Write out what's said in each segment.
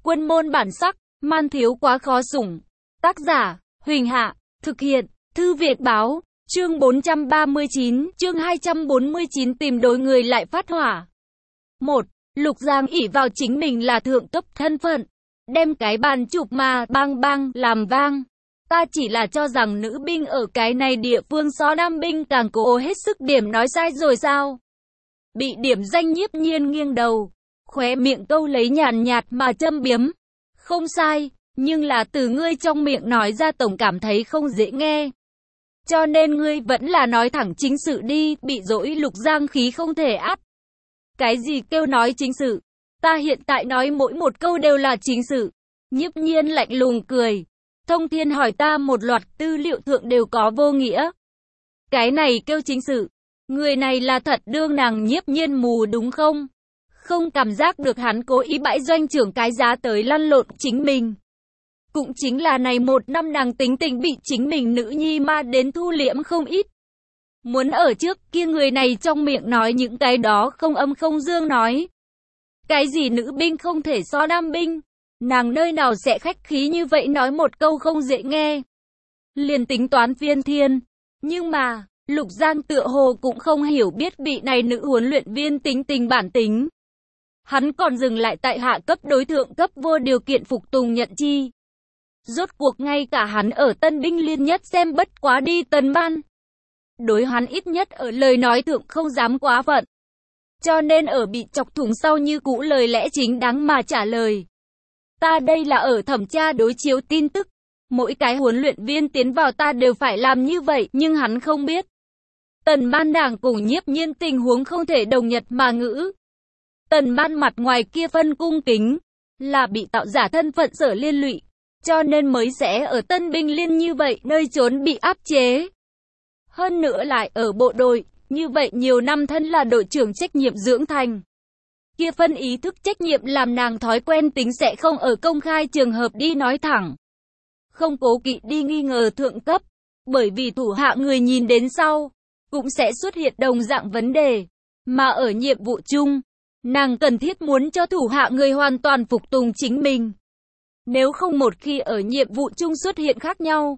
Quân môn bản sắc, man thiếu quá khó sủng. Tác giả, Huỳnh Hạ, thực hiện, Thư Viện Báo, chương 439, chương 249 tìm đối người lại phát hỏa. 1. Lục Giang ỷ vào chính mình là thượng cấp thân phận, đem cái bàn chụp mà bang bang làm vang. Ta chỉ là cho rằng nữ binh ở cái này địa phương so nam binh càng cố hết sức điểm nói sai rồi sao? Bị điểm danh Nhiếp Nhiên nghiêng đầu, khóe miệng câu lấy nhàn nhạt mà châm biếm. Không sai, nhưng là từ ngươi trong miệng nói ra tổng cảm thấy không dễ nghe. Cho nên ngươi vẫn là nói thẳng chính sự đi, bị dỗi Lục Giang khí không thể át. Cái gì kêu nói chính sự? Ta hiện tại nói mỗi một câu đều là chính sự. Nhiếp Nhiên lạnh lùng cười. Thông Thiên hỏi ta một loạt tư liệu thượng đều có vô nghĩa. Cái này kêu chính sự. Người này là thật đương nàng Nhiếp Nhiên mù đúng không? Không cảm giác được hắn cố ý bãi doanh trưởng cái giá tới lăn lộn chính mình. Cũng chính là này một năm nàng tính tình bị chính mình nữ nhi ma đến thu liễm không ít. Muốn ở trước kia người này trong miệng nói những cái đó không âm không dương nói. Cái gì nữ binh không thể so nam binh. Nàng nơi nào sẽ khách khí như vậy nói một câu không dễ nghe. Liền tính toán phiên thiên. Nhưng mà, Lục Giang tựa hồ cũng không hiểu biết vị này nữ huấn luyện viên tính tình bản tính. Hắn còn dừng lại tại hạ cấp đối thượng cấp vô điều kiện phục tùng nhận chi. Rốt cuộc ngay cả hắn ở tân binh liên nhất xem bất quá đi tần ban. Đối hắn ít nhất ở lời nói thượng không dám quá phận. Cho nên ở bị chọc thủng sau như cũ lời lẽ chính đáng mà trả lời. Ta đây là ở thẩm tra đối chiếu tin tức. Mỗi cái huấn luyện viên tiến vào ta đều phải làm như vậy, nhưng hắn không biết. Tần ban đảng cùng Nhiếp Nhiên tình huống không thể đồng nhật mà ngữ. Tần ban mặt ngoài kia phân cung kính, là bị tạo giả thân phận sở liên lụy, cho nên mới sẽ ở tân binh liên như vậy nơi trốn bị áp chế. Hơn nữa lại ở bộ đội, như vậy nhiều năm thân là đội trưởng trách nhiệm dưỡng thành. Kia phân ý thức trách nhiệm làm nàng thói quen tính sẽ không ở công khai trường hợp đi nói thẳng. Không cố kỵ đi nghi ngờ thượng cấp, bởi vì thủ hạ người nhìn đến sau, cũng sẽ xuất hiện đồng dạng vấn đề. Mà ở nhiệm vụ chung, nàng cần thiết muốn cho thủ hạ người hoàn toàn phục tùng chính mình. Nếu không một khi ở nhiệm vụ chung xuất hiện khác nhau,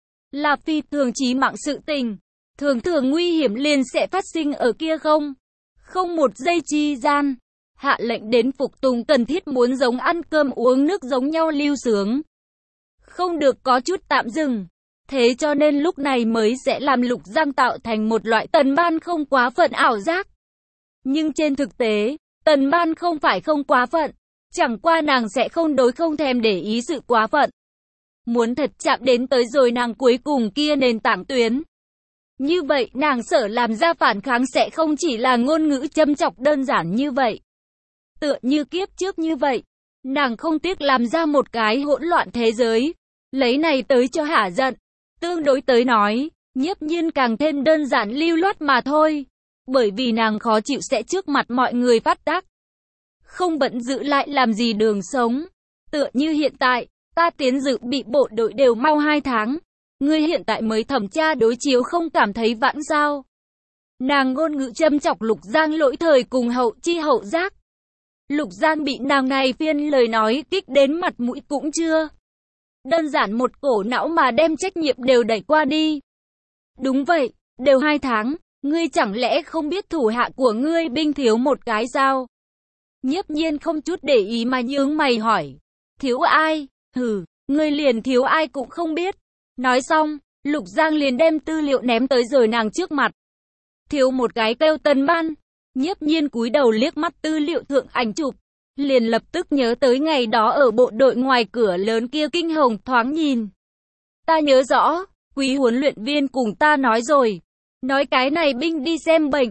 là phi thường chí mạng sự tình, thường thường nguy hiểm liền sẽ phát sinh ở kia không một giây chi gian. Hạ lệnh đến phục tùng cần thiết muốn giống ăn cơm uống nước giống nhau lưu sướng. Không được có chút tạm dừng. Thế cho nên lúc này mới sẽ làm Lục Giang tạo thành một loại tần ban không quá phận ảo giác. Nhưng trên thực tế, tần ban không phải không quá phận. Chẳng qua nàng sẽ không thèm để ý sự quá phận. Muốn thật chạm đến tới rồi nàng cuối cùng kia nền tảng tuyến. Như vậy nàng sợ làm ra phản kháng sẽ không chỉ là ngôn ngữ châm chọc đơn giản như vậy. Tựa như kiếp trước như vậy, nàng không tiếc làm ra một cái hỗn loạn thế giới, lấy này tới cho hả giận. Tương đối tới nói, Nhiếp Nhiên càng thêm đơn giản lưu loát mà thôi, bởi vì nàng khó chịu sẽ trước mặt mọi người phát tác. Không bận giữ lại làm gì đường sống. Tựa như hiện tại, ta tiến dự bị bộ đội đều mau 2 tháng. Ngươi hiện tại mới thẩm tra đối chiếu không cảm thấy vãn sao? Nàng ngôn ngữ châm chọc Lục Giang lỗi thời cùng hậu chi hậu giác. Lục Giang bị nàng này phiên lời nói kích đến mặt mũi cũng chưa. Đơn giản một cổ não mà đem trách nhiệm đều đẩy qua đi. Đúng vậy, đều 2 tháng, ngươi chẳng lẽ không biết thủ hạ của ngươi binh thiếu một cái sao? Nhiếp Nhiên không chút để ý mà nhướng mày hỏi. Thiếu ai? Hừ, ngươi liền thiếu ai cũng không biết. Nói xong, Lục Giang liền đem tư liệu ném tới rồi nàng trước mặt. Thiếu một cái kêu tần ban. Nhiếp Nhiên cúi đầu liếc mắt tư liệu thượng ảnh chụp, liền lập tức nhớ tới ngày đó ở bộ đội ngoài cửa lớn kia kinh hồng thoáng nhìn. Ta nhớ rõ, quý huấn luyện viên cùng ta nói rồi. Nói cái này binh đi xem bệnh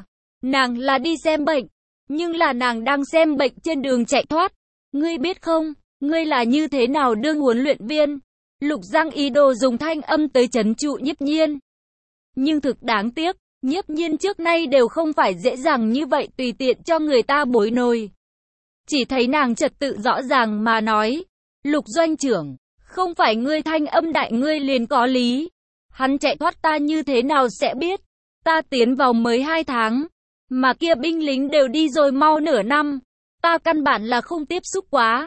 nàng là đi xem bệnh, nhưng là nàng đang xem bệnh trên đường chạy thoát. Ngươi biết không, ngươi là như thế nào đương huấn luyện viên? Lục Giang ý đồ dùng thanh âm tới trấn trụ Nhiếp Nhiên. Nhưng thực đáng tiếc, Nhiếp Nhiên trước nay đều không phải dễ dàng như vậy tùy tiện cho người ta bối nồi. Chỉ thấy nàng trật tự rõ ràng mà nói. Lục doanh trưởng, không phải ngươi thanh âm đại ngươi liền có lý. Hắn chạy thoát ta như thế nào sẽ biết? Ta tiến vào mới 2 tháng. Mà kia binh lính đều đi rồi mau nửa năm. Ta căn bản là không tiếp xúc quá.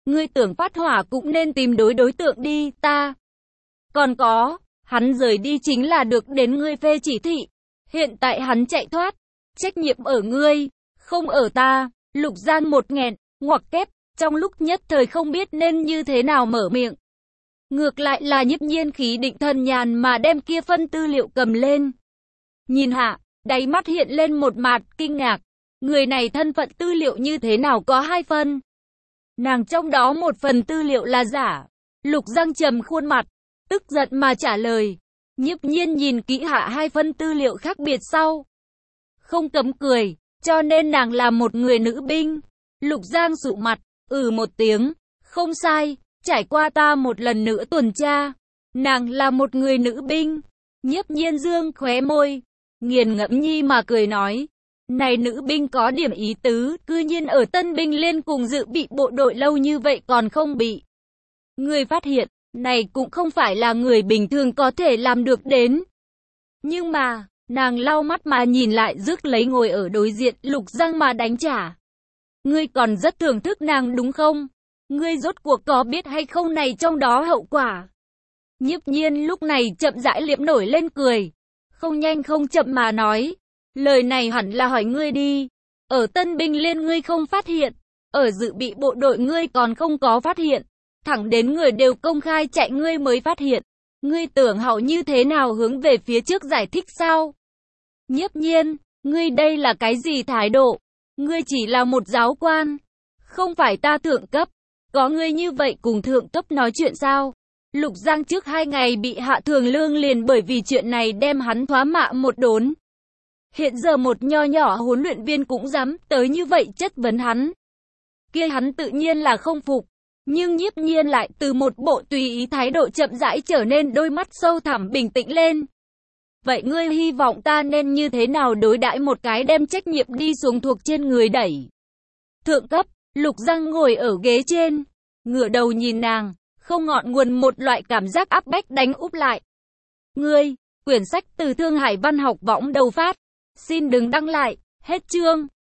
Ngươi tưởng phát hỏa cũng nên tìm đối tượng đi, ta. Còn có, hắn rời đi chính là được đến ngươi phê chỉ thị. Hiện tại hắn chạy thoát, trách nhiệm ở ngươi, không ở ta. Lục Giang một nghẹn, ngoặc kép, trong lúc nhất thời không biết nên như thế nào mở miệng. Ngược lại là Nhiếp Nhiên khí định thần nhàn mà đem kia phân tư liệu cầm lên. Nhìn hạ, đáy mắt hiện lên một mạt kinh ngạc. Người này thân phận tư liệu như thế nào có 2 phần. Nàng trong đó một phần tư liệu là giả. Lục Giang trầm khuôn mặt, tức giận mà trả lời. Nhiếp Nhiên nhìn kỹ hạ 2 phân tư liệu khác biệt sau. Không cấm cười, cho nên nàng là một người nữ binh. Lục Giang sụ mặt, một tiếng, không sai, trải qua ta một lần nữa tuần tra. Nàng là một người nữ binh. Nhiếp Nhiên dương khóe môi, nghiền ngẫm nhi mà cười nói. Này nữ binh có điểm ý tứ, cư nhiên ở Tân Binh Liên cùng dự bị bộ đội lâu như vậy còn không bị người phát hiện, này cũng không phải là người bình thường có thể làm được đến. Nhưng mà, nàng lau mắt mà nhìn lại rước lấy ngồi ở đối diện Lục Giang mà đánh trả. Ngươi còn rất thưởng thức nàng đúng không? Ngươi rốt cuộc có biết hay không này trong đó hậu quả? Nhiếp Nhiên lúc này chậm rãi liếm nổi lên cười. Không nhanh không chậm mà nói. Lời này hẳn là hỏi ngươi đi. Ở Tân Binh Liên ngươi không phát hiện. Ở dự bị bộ đội ngươi còn không có phát hiện. Thẳng đến người đều công khai chạy ngươi mới phát hiện. Ngươi tưởng hậu như thế nào hướng về phía trước giải thích sao? Nhiếp Nhiên, ngươi đây là cái gì thái độ? Ngươi chỉ là một giáo quan. Không phải ta thượng cấp. Có ngươi như vậy cùng thượng cấp nói chuyện sao? Lục Giang trước 2 ngày bị hạ thường lương liền bởi vì chuyện này đem hắn thoá mạ một đốn. Hiện giờ một nho nhỏ huấn luyện viên cũng dám tới như vậy chất vấn hắn. Kia hắn tự nhiên là không phục. Nhưng Nhiếp Nhiên lại từ một bộ tùy ý thái độ chậm rãi trở nên đôi mắt sâu thẳm bình tĩnh lên. Vậy ngươi hy vọng ta nên như thế nào đối đãi một cái đem trách nhiệm đi xuống thuộc trên người đẩy? Thượng cấp, Lục Giang ngồi ở ghế trên, ngửa đầu nhìn nàng, không ngọn nguồn một loại cảm giác áp bách đánh úp lại. Ngươi, quyển sách từ Thương Hải Văn học võng đầu phát. Xin đừng đăng lại, hết chương.